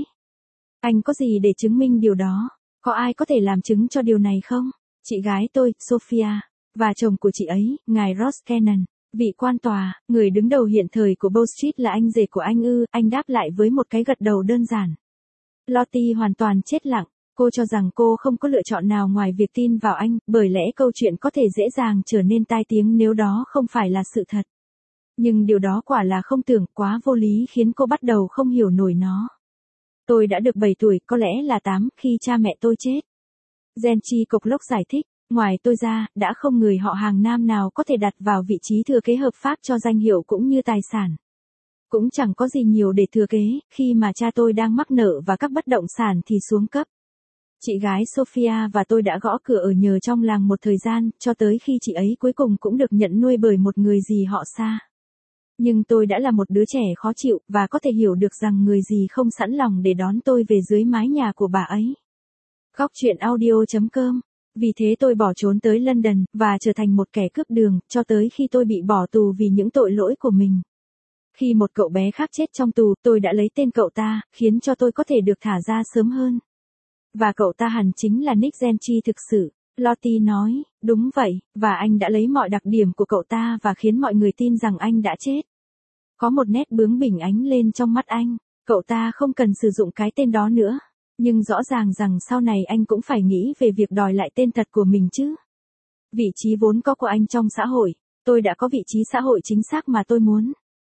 Anh có gì để chứng minh điều đó? Có ai có thể làm chứng cho điều này không? Chị gái tôi, Sophia, và chồng của chị ấy, ngài Ross Cannon, vị quan tòa, người đứng đầu hiện thời của Bow Street là anh rể của anh ư, anh đáp lại với một cái gật đầu đơn giản. Lottie hoàn toàn chết lặng, cô cho rằng cô không có lựa chọn nào ngoài việc tin vào anh, bởi lẽ câu chuyện có thể dễ dàng trở nên tai tiếng nếu đó không phải là sự thật. Nhưng điều đó quả là không tưởng, quá vô lý khiến cô bắt đầu không hiểu nổi nó. Tôi đã được 7 tuổi, có lẽ là 8, khi cha mẹ tôi chết. Genchi cộc lốc giải thích, ngoài tôi ra, đã không người họ hàng nam nào có thể đặt vào vị trí thừa kế hợp pháp cho danh hiệu cũng như tài sản. Cũng chẳng có gì nhiều để thừa kế, khi mà cha tôi đang mắc nợ và các bất động sản thì xuống cấp. Chị gái Sophia và tôi đã gõ cửa ở nhờ trong làng một thời gian, cho tới khi chị ấy cuối cùng cũng được nhận nuôi bởi một người dì họ xa. Nhưng tôi đã là một đứa trẻ khó chịu, và có thể hiểu được rằng người dì không sẵn lòng để đón tôi về dưới mái nhà của bà ấy. Góc truyện audio.com. Vì thế tôi bỏ trốn tới London, và trở thành một kẻ cướp đường, cho tới khi tôi bị bỏ tù vì những tội lỗi của mình. Khi một cậu bé khác chết trong tù, tôi đã lấy tên cậu ta, khiến cho tôi có thể được thả ra sớm hơn. Và cậu ta hẳn chính là Nick Genchi thực sự. Lottie nói, đúng vậy, và anh đã lấy mọi đặc điểm của cậu ta và khiến mọi người tin rằng anh đã chết. Có một nét bướng bỉnh ánh lên trong mắt anh, cậu ta không cần sử dụng cái tên đó nữa. Nhưng rõ ràng rằng sau này anh cũng phải nghĩ về việc đòi lại tên thật của mình chứ. Vị trí vốn có của anh trong xã hội, tôi đã có vị trí xã hội chính xác mà tôi muốn.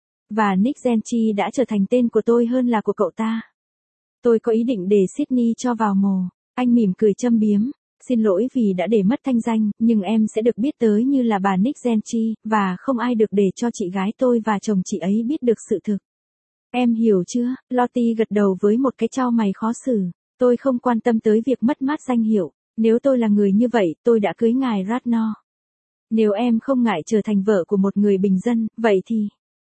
Và Nick Genchi đã trở thành tên của tôi hơn là của cậu ta. Tôi có ý định để Sydney cho vào mồ. Anh mỉm cười châm biếm. Xin lỗi vì đã để mất thanh danh, nhưng em sẽ được biết tới như là bà Nick Genchi, và không ai được để cho chị gái tôi và chồng chị ấy biết được sự thực. Em hiểu chưa? Lottie gật đầu với một cái chau mày khó xử. Tôi không quan tâm tới việc mất mát danh hiệu. Nếu tôi là người như vậy, tôi đã cưới ngài Ratnor. Nếu em không ngại trở thành vợ của một người bình dân, vậy thì...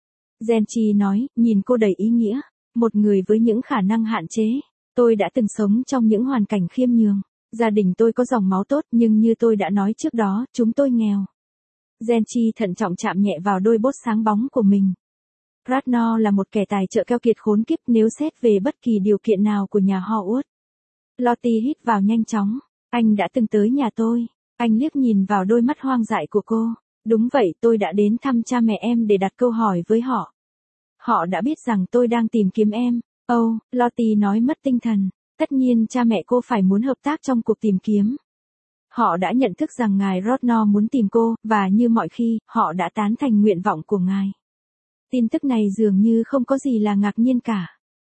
Genchi nói, nhìn cô đầy ý nghĩa. Một người với những khả năng hạn chế. Tôi đã từng sống trong những hoàn cảnh khiêm nhường. Gia đình tôi có dòng máu tốt, nhưng như tôi đã nói trước đó, chúng tôi nghèo. Genchi thận trọng chạm nhẹ vào đôi bốt sáng bóng của mình. Ratnor là một kẻ tài trợ keo kiệt khốn kiếp nếu xét về bất kỳ điều kiện nào của nhà họ Wood. Lottie hít vào nhanh chóng. Anh đã từng tới nhà tôi. Anh liếc nhìn vào đôi mắt hoang dại của cô. Đúng vậy, tôi đã đến thăm cha mẹ em để đặt câu hỏi với họ. Họ đã biết rằng tôi đang tìm kiếm em. Lottie nói mất tinh thần. Tất nhiên cha mẹ cô phải muốn hợp tác trong cuộc tìm kiếm. Họ đã nhận thức rằng ngài Ratnor muốn tìm cô, và như mọi khi, họ đã tán thành nguyện vọng của ngài. Tin tức này dường như không có gì là ngạc nhiên cả.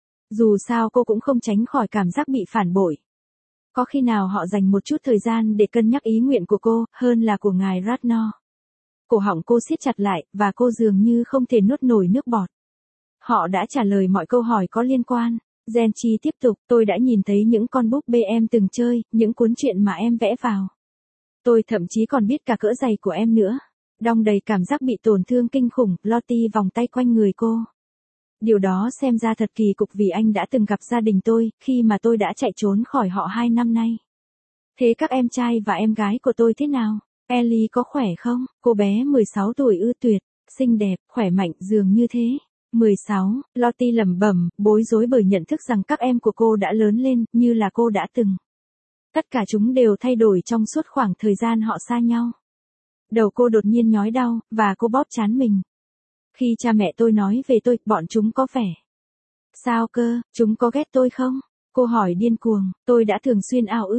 Dù sao cô cũng không tránh khỏi cảm giác bị phản bội. Có khi nào họ dành một chút thời gian để cân nhắc ý nguyện của cô, hơn là của ngài Ratnor. Cổ họng cô siết chặt lại, và cô dường như không thể nuốt nổi nước bọt. Họ đã trả lời mọi câu hỏi có liên quan. Genchi tiếp tục, tôi đã nhìn thấy những con búp bê em từng chơi, những cuốn truyện mà em vẽ vào. Tôi thậm chí còn biết cả cỡ giày của em nữa. Đong đầy cảm giác bị tổn thương kinh khủng, Lottie vòng tay quanh người cô. Điều đó xem ra thật kỳ cục vì anh đã từng gặp gia đình tôi, khi mà tôi đã chạy trốn khỏi họ 2 năm nay. Thế các em trai và em gái của tôi thế nào? Ellie có khỏe không? Cô bé 16 tuổi ư, tuyệt, xinh đẹp, khỏe mạnh dường như thế. 16, Lottie lẩm bẩm, bối rối bởi nhận thức rằng các em của cô đã lớn lên, như là cô đã từng. Tất cả chúng đều thay đổi trong suốt khoảng thời gian họ xa nhau. Đầu cô đột nhiên nhói đau, và cô bóp trán mình. Khi cha mẹ tôi nói về tôi, bọn chúng có vẻ. Sao cơ, chúng có ghét tôi không? Cô hỏi điên cuồng, tôi đã thường xuyên ao ước.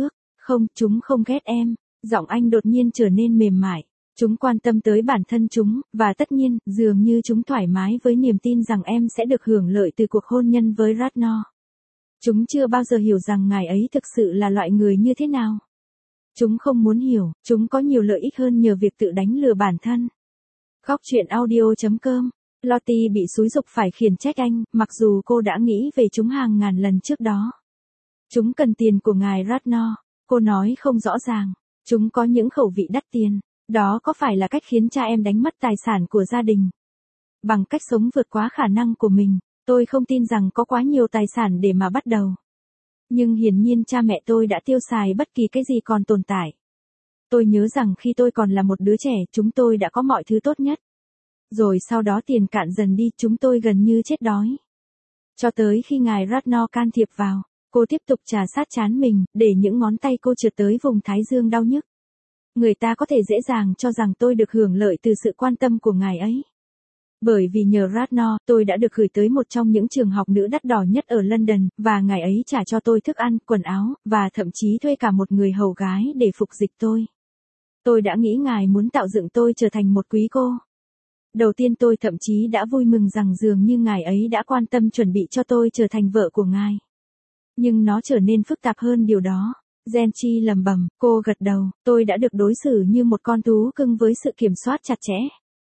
Không, chúng không ghét em. Giọng anh đột nhiên trở nên mềm mại. Chúng quan tâm tới bản thân chúng, và tất nhiên, dường như chúng thoải mái với niềm tin rằng em sẽ được hưởng lợi từ cuộc hôn nhân với Ratnor. Chúng chưa bao giờ hiểu rằng ngài ấy thực sự là loại người như thế nào. Chúng không muốn hiểu, chúng có nhiều lợi ích hơn nhờ việc tự đánh lừa bản thân. Góc truyện audio.com. Lottie bị xúi giục phải khiển trách anh, mặc dù cô đã nghĩ về chúng hàng ngàn lần trước đó. Chúng cần tiền của ngài Ratnor. Cô nói không rõ ràng. Chúng có những khẩu vị đắt tiền. Đó có phải là cách khiến cha em đánh mất tài sản của gia đình? Bằng cách sống vượt quá khả năng của mình, tôi không tin rằng có quá nhiều tài sản để mà bắt đầu. Nhưng hiển nhiên cha mẹ tôi đã tiêu xài bất kỳ cái gì còn tồn tại. Tôi nhớ rằng khi tôi còn là một đứa trẻ, chúng tôi đã có mọi thứ tốt nhất. Rồi sau đó tiền cạn dần đi, chúng tôi gần như chết đói. Cho tới khi ngài Ratnor can thiệp vào, cô tiếp tục trà sát trán mình, để những ngón tay cô trượt tới vùng thái dương đau nhức. Người ta có thể dễ dàng cho rằng tôi được hưởng lợi từ sự quan tâm của ngài ấy. Bởi vì nhờ Ratnor, tôi đã được gửi tới một trong những trường học nữ đắt đỏ nhất ở London, và ngài ấy trả cho tôi thức ăn, quần áo, và thậm chí thuê cả một người hầu gái để phục dịch tôi. Tôi đã nghĩ ngài muốn tạo dựng tôi trở thành một quý cô. Đầu tiên tôi thậm chí đã vui mừng rằng dường như ngài ấy đã quan tâm chuẩn bị cho tôi trở thành vợ của ngài. Nhưng nó trở nên phức tạp hơn điều đó. Genchi lầm bầm, cô gật đầu, tôi đã được đối xử như một con thú cưng với sự kiểm soát chặt chẽ.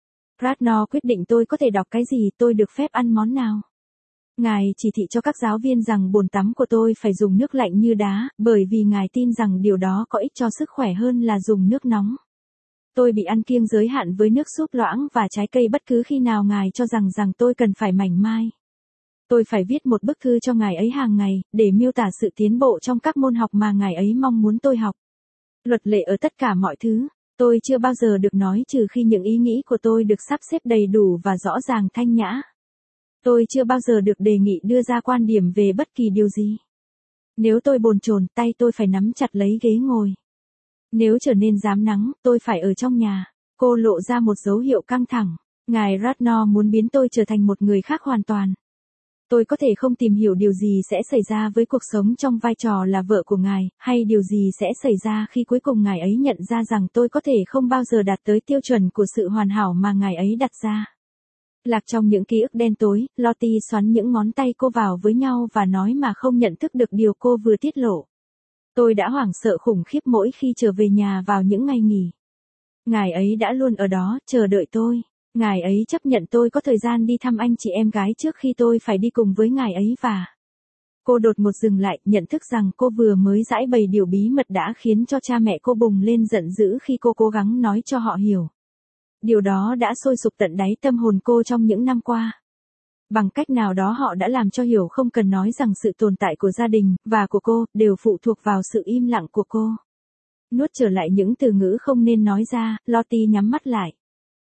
Ratnor quyết định tôi có thể đọc cái gì, tôi được phép ăn món nào. Ngài chỉ thị cho các giáo viên rằng bồn tắm của tôi phải dùng nước lạnh như đá, bởi vì ngài tin rằng điều đó có ích cho sức khỏe hơn là dùng nước nóng. Tôi bị ăn kiêng giới hạn với nước súp loãng và trái cây bất cứ khi nào ngài cho rằng tôi cần phải mảnh mai. Tôi phải viết một bức thư cho ngài ấy hàng ngày, để miêu tả sự tiến bộ trong các môn học mà ngài ấy mong muốn tôi học. Luật lệ ở tất cả mọi thứ, tôi chưa bao giờ được nói trừ khi những ý nghĩ của tôi được sắp xếp đầy đủ và rõ ràng thanh nhã. Tôi chưa bao giờ được đề nghị đưa ra quan điểm về bất kỳ điều gì. Nếu tôi bồn chồn, tay tôi phải nắm chặt lấy ghế ngồi. Nếu trở nên rám nắng, tôi phải ở trong nhà. Cô lộ ra một dấu hiệu căng thẳng. Ngài Ratnor muốn biến tôi trở thành một người khác hoàn toàn. Tôi có thể không tìm hiểu điều gì sẽ xảy ra với cuộc sống trong vai trò là vợ của ngài, hay điều gì sẽ xảy ra khi cuối cùng ngài ấy nhận ra rằng tôi có thể không bao giờ đạt tới tiêu chuẩn của sự hoàn hảo mà ngài ấy đặt ra. Lạc trong những ký ức đen tối, Lottie xoắn những ngón tay cô vào với nhau và nói mà không nhận thức được điều cô vừa tiết lộ. Tôi đã hoảng sợ khủng khiếp mỗi khi trở về nhà vào những ngày nghỉ. Ngài ấy đã luôn ở đó, chờ đợi tôi. Ngài ấy chấp nhận tôi có thời gian đi thăm anh chị em gái trước khi tôi phải đi cùng với ngài ấy và... Cô đột ngột dừng lại, nhận thức rằng cô vừa mới giãi bày điều bí mật đã khiến cho cha mẹ cô bùng lên giận dữ khi cô cố gắng nói cho họ hiểu. Điều đó đã sôi sục tận đáy tâm hồn cô trong những năm qua. Bằng cách nào đó họ đã làm cho hiểu không cần nói rằng sự tồn tại của gia đình, và của cô, đều phụ thuộc vào sự im lặng của cô. Nuốt trở lại những từ ngữ không nên nói ra, Lottie nhắm mắt lại.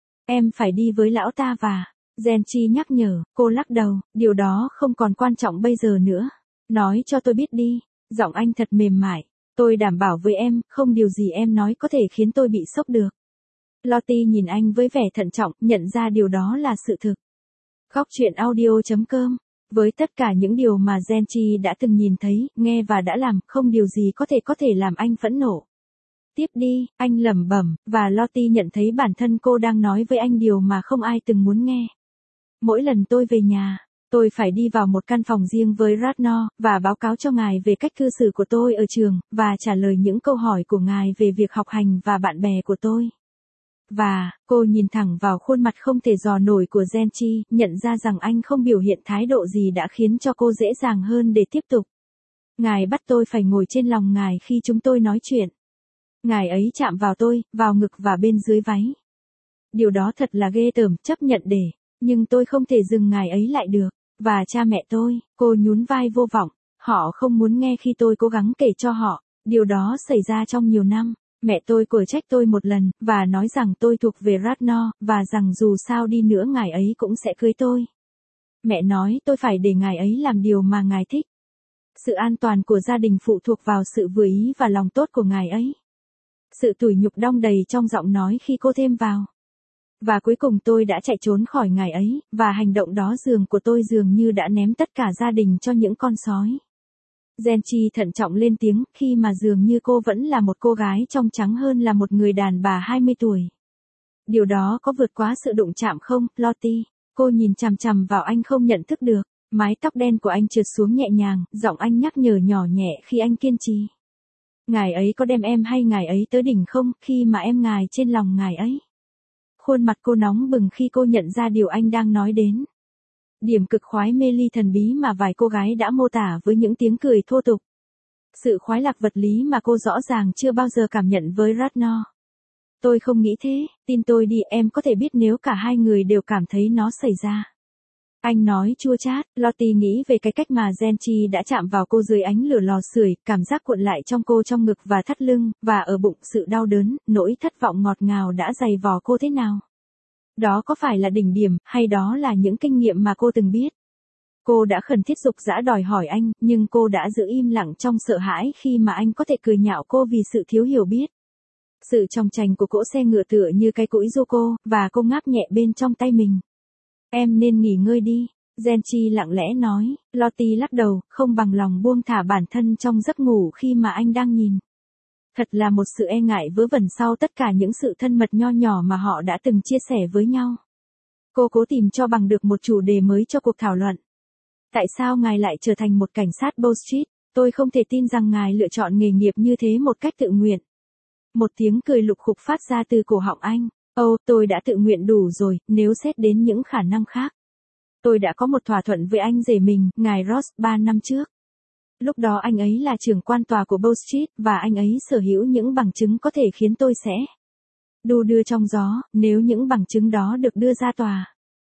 Em phải đi với lão ta và... Genchi nhắc nhở, cô lắc đầu, điều đó không còn quan trọng bây giờ nữa. Nói cho tôi biết đi. Giọng anh thật mềm mại. Tôi đảm bảo với em, không điều gì em nói có thể khiến tôi bị sốc được. Lottie nhìn anh với vẻ thận trọng, nhận ra điều đó là sự thực. Góc truyện audio.com. Với tất cả những điều mà Genchi đã từng nhìn thấy, nghe và đã làm, không điều gì có thể làm anh phẫn nộ. Tiếp đi, anh lẩm bẩm, và Lottie nhận thấy bản thân cô đang nói với anh điều mà không ai từng muốn nghe. Mỗi lần tôi về nhà, tôi phải đi vào một căn phòng riêng với Ratnor, và báo cáo cho ngài về cách cư xử của tôi ở trường, và trả lời những câu hỏi của ngài về việc học hành và bạn bè của tôi. Và, cô nhìn thẳng vào khuôn mặt không thể dò nổi của Genchi, nhận ra rằng anh không biểu hiện thái độ gì đã khiến cho cô dễ dàng hơn để tiếp tục. Ngài bắt tôi phải ngồi trên lòng ngài khi chúng tôi nói chuyện. Ngài ấy chạm vào tôi, vào ngực và bên dưới váy. Điều đó thật là ghê tởm, chấp nhận để, nhưng tôi không thể dừng ngài ấy lại được. Và cha mẹ tôi, cô nhún vai vô vọng, họ không muốn nghe khi tôi cố gắng kể cho họ, điều đó xảy ra trong nhiều năm. Mẹ tôi quở trách tôi một lần, và nói rằng tôi thuộc về Ratnor, và rằng dù sao đi nữa ngài ấy cũng sẽ cưới tôi. Mẹ nói tôi phải để ngài ấy làm điều mà ngài thích. Sự an toàn của gia đình phụ thuộc vào sự vừa ý và lòng tốt của ngài ấy. Sự tủi nhục đong đầy trong giọng nói khi cô thêm vào. Và cuối cùng tôi đã chạy trốn khỏi ngài ấy, và hành động đó của tôi dường như đã ném tất cả gia đình cho những con sói. Genchi thận trọng lên tiếng, khi mà dường như cô vẫn là một cô gái trong trắng hơn là một người đàn bà 20 tuổi. Điều đó có vượt quá sự đụng chạm không, Lottie? Cô nhìn chằm chằm vào anh không nhận thức được. Mái tóc đen của anh trượt xuống nhẹ nhàng, giọng anh nhắc nhở nhỏ nhẹ khi anh kiên trì. Ngài ấy có đem em hay ngài ấy tới đỉnh không, khi mà em ngài trên lòng ngài ấy? Khuôn mặt cô nóng bừng khi cô nhận ra điều anh đang nói đến. Điểm cực khoái mê ly thần bí mà vài cô gái đã mô tả với những tiếng cười thô tục. Sự khoái lạc vật lý mà cô rõ ràng chưa bao giờ cảm nhận với Ratnor. Tôi không nghĩ thế, tin tôi đi, em có thể biết nếu cả hai người đều cảm thấy nó xảy ra. Anh nói chua chát. Lottie nghĩ về cái cách mà Genchi đã chạm vào cô dưới ánh lửa lò sưởi, cảm giác cuộn lại trong cô trong ngực và thắt lưng, và ở bụng sự đau đớn, nỗi thất vọng ngọt ngào đã dày vò cô thế nào. Đó có phải là đỉnh điểm, hay đó là những kinh nghiệm mà cô từng biết? Cô đã khẩn thiết dục dã đòi hỏi anh, nhưng cô đã giữ im lặng trong sợ hãi khi mà anh có thể cười nhạo cô vì sự thiếu hiểu biết. Sự trong trành của cỗ xe ngựa tựa như cái cũi du cô, và cô ngáp nhẹ bên trong tay mình. Em nên nghỉ ngơi đi, Genchi lặng lẽ nói. Lottie lắc đầu, không bằng lòng buông thả bản thân trong giấc ngủ khi mà anh đang nhìn. Thật là một sự e ngại vớ vẩn sau tất cả những sự thân mật nho nhỏ mà họ đã từng chia sẻ với nhau. Cô cố tìm cho bằng được một chủ đề mới cho cuộc thảo luận. Tại sao ngài lại trở thành một cảnh sát Bow Street? Tôi không thể tin rằng ngài lựa chọn nghề nghiệp như thế một cách tự nguyện. Một tiếng cười lục khục phát ra từ cổ họng anh. Tôi đã tự nguyện đủ rồi, nếu xét đến những khả năng khác. Tôi đã có một thỏa thuận với anh rể mình, ngài Ross, 3 năm trước. Lúc đó anh ấy là trưởng quan tòa của Bow Street, và anh ấy sở hữu những bằng chứng có thể khiến tôi sẽ đu đưa trong gió, nếu những bằng chứng đó được đưa ra tòa.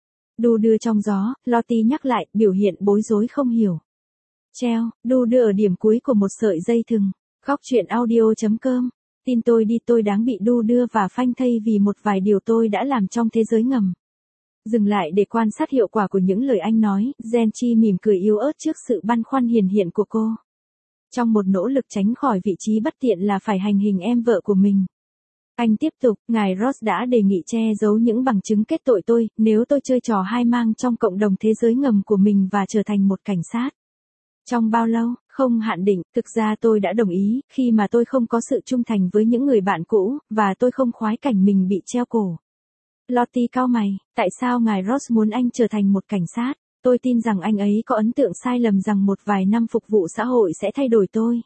Đu đưa trong gió, Lottie nhắc lại, biểu hiện bối rối không hiểu. Treo, đu đưa ở điểm cuối của một sợi dây thừng. Góc truyện audio.com. Tin tôi đi, tôi đáng bị đu đưa và phanh thây vì một vài điều tôi đã làm trong thế giới ngầm. Dừng lại để quan sát hiệu quả của những lời anh nói, Genchi mỉm cười yếu ớt trước sự băn khoăn hiền hiện của cô. Trong một nỗ lực tránh khỏi vị trí bất tiện là phải hành hình em vợ của mình. Anh tiếp tục, ngài Ross đã đề nghị che giấu những bằng chứng kết tội tôi, nếu tôi chơi trò hai mang trong cộng đồng thế giới ngầm của mình và trở thành một cảnh sát. Trong bao lâu, không hạn định, thực ra tôi đã đồng ý, khi mà tôi không có sự trung thành với những người bạn cũ, và tôi không khoái cảnh mình bị treo cổ. Lottie cau mày, tại sao ngài Ross muốn anh trở thành một cảnh sát? Tôi tin rằng anh ấy có ấn tượng sai lầm rằng một vài năm phục vụ xã hội sẽ thay đổi tôi.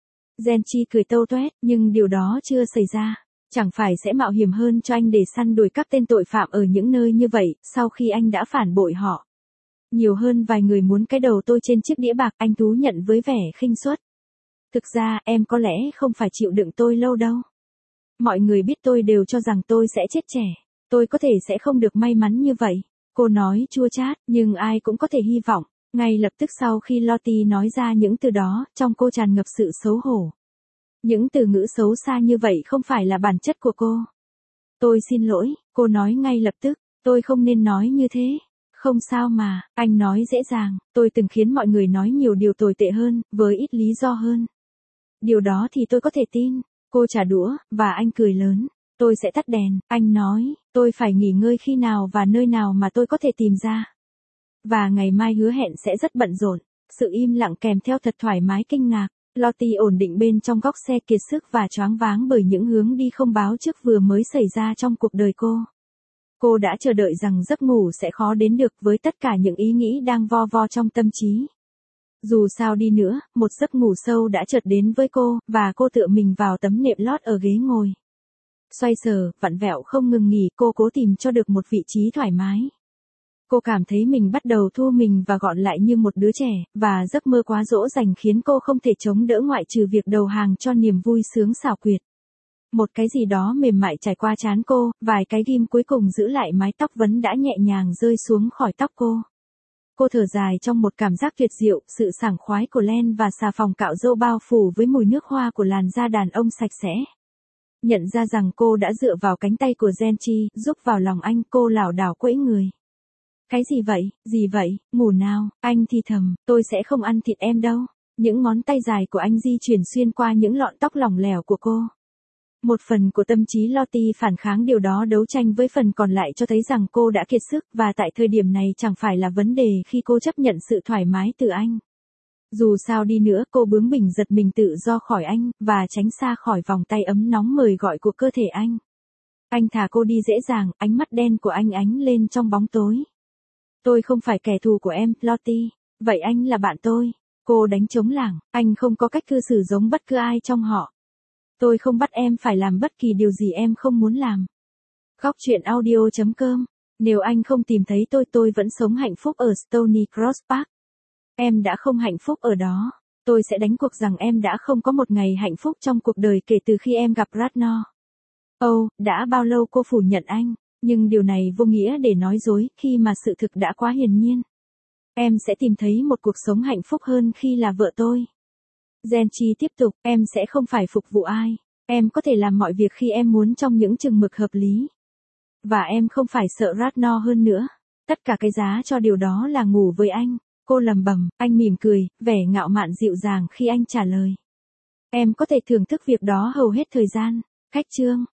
Genchi cười tâu toét, nhưng điều đó chưa xảy ra. Chẳng phải sẽ mạo hiểm hơn cho anh để săn đuổi các tên tội phạm ở những nơi như vậy, sau khi anh đã phản bội họ. Nhiều hơn vài người muốn cái đầu tôi trên chiếc đĩa bạc, anh thú nhận với vẻ khinh suất. Thực ra, em có lẽ không phải chịu đựng tôi lâu đâu. Mọi người biết tôi đều cho rằng tôi sẽ chết trẻ. Tôi có thể sẽ không được may mắn như vậy. Cô nói chua chát, nhưng ai cũng có thể hy vọng. Ngay lập tức sau khi Lottie nói ra những từ đó, trong cô tràn ngập sự xấu hổ. Những từ ngữ xấu xa như vậy không phải là bản chất của cô. Tôi xin lỗi, cô nói ngay lập tức, tôi không nên nói như thế. Không sao mà, anh nói dễ dàng, tôi từng khiến mọi người nói nhiều điều tồi tệ hơn, với ít lý do hơn. Điều đó thì tôi có thể tin. Cô trả đũa, và anh cười lớn. Tôi sẽ tắt đèn, anh nói, tôi phải nghỉ ngơi khi nào và nơi nào mà tôi có thể tìm ra. Và ngày mai hứa hẹn sẽ rất bận rộn. Sự im lặng kèm theo thật thoải mái kinh ngạc. Lottie ổn định bên trong góc xe kiệt sức và choáng váng bởi những hướng đi không báo trước vừa mới xảy ra trong cuộc đời cô. Cô đã chờ đợi rằng giấc ngủ sẽ khó đến được với tất cả những ý nghĩ đang vo vo trong tâm trí. Dù sao đi nữa, một giấc ngủ sâu đã chợt đến với cô, và cô tựa mình vào tấm nệm lót ở ghế ngồi. Xoay sở, vặn vẹo không ngừng nghỉ, cô cố tìm cho được một vị trí thoải mái. Cô cảm thấy mình bắt đầu thu mình và gọn lại như một đứa trẻ, và giấc mơ quá dỗ dành khiến cô không thể chống đỡ ngoại trừ việc đầu hàng cho niềm vui sướng xảo quyệt. Một cái gì đó mềm mại trải qua trán cô, vài cái ghim cuối cùng giữ lại mái tóc vấn đã nhẹ nhàng rơi xuống khỏi tóc cô. Cô thở dài trong một cảm giác tuyệt diệu, sự sảng khoái của len và xà phòng cạo râu bao phủ với mùi nước hoa của làn da đàn ông sạch sẽ. Nhận ra rằng cô đã dựa vào cánh tay của Genchi, giúp vào lòng anh, cô lảo đảo quẫy người. Cái gì vậy, ngủ nào, anh thì thầm, tôi sẽ không ăn thịt em đâu. Những ngón tay dài của anh di chuyển xuyên qua những lọn tóc lỏng lẻo của cô. Một phần của tâm trí Lottie phản kháng điều đó, đấu tranh với phần còn lại cho thấy rằng cô đã kiệt sức, và tại thời điểm này chẳng phải là vấn đề khi cô chấp nhận sự thoải mái từ anh. Dù sao đi nữa cô bướng bỉnh giật mình tự do khỏi anh, và tránh xa khỏi vòng tay ấm nóng mời gọi của cơ thể anh. Anh thả cô đi dễ dàng, ánh mắt đen của anh ánh lên trong bóng tối. Tôi không phải kẻ thù của em, Lottie. Vậy anh là bạn tôi. Cô đánh trống lảng, anh không có cách cư xử giống bất cứ ai trong họ. Tôi không bắt em phải làm bất kỳ điều gì em không muốn làm. Góc truyện audio.com. Nếu anh không tìm thấy tôi vẫn sống hạnh phúc ở Stony Cross Park. Em đã không hạnh phúc ở đó. Tôi sẽ đánh cuộc rằng em đã không có một ngày hạnh phúc trong cuộc đời kể từ khi em gặp Ratnor. Đã bao lâu cô phủ nhận anh, nhưng điều này vô nghĩa để nói dối khi mà sự thực đã quá hiển nhiên. Em sẽ tìm thấy một cuộc sống hạnh phúc hơn khi là vợ tôi. Genchi tiếp tục, em sẽ không phải phục vụ ai. Em có thể làm mọi việc khi em muốn trong những chừng mực hợp lý. Và em không phải sợ Ratnor hơn nữa. Tất cả cái giá cho điều đó là ngủ với anh. Cô lẩm bẩm, anh mỉm cười, vẻ ngạo mạn dịu dàng khi anh trả lời. Em có thể thưởng thức việc đó hầu hết thời gian. Khách chương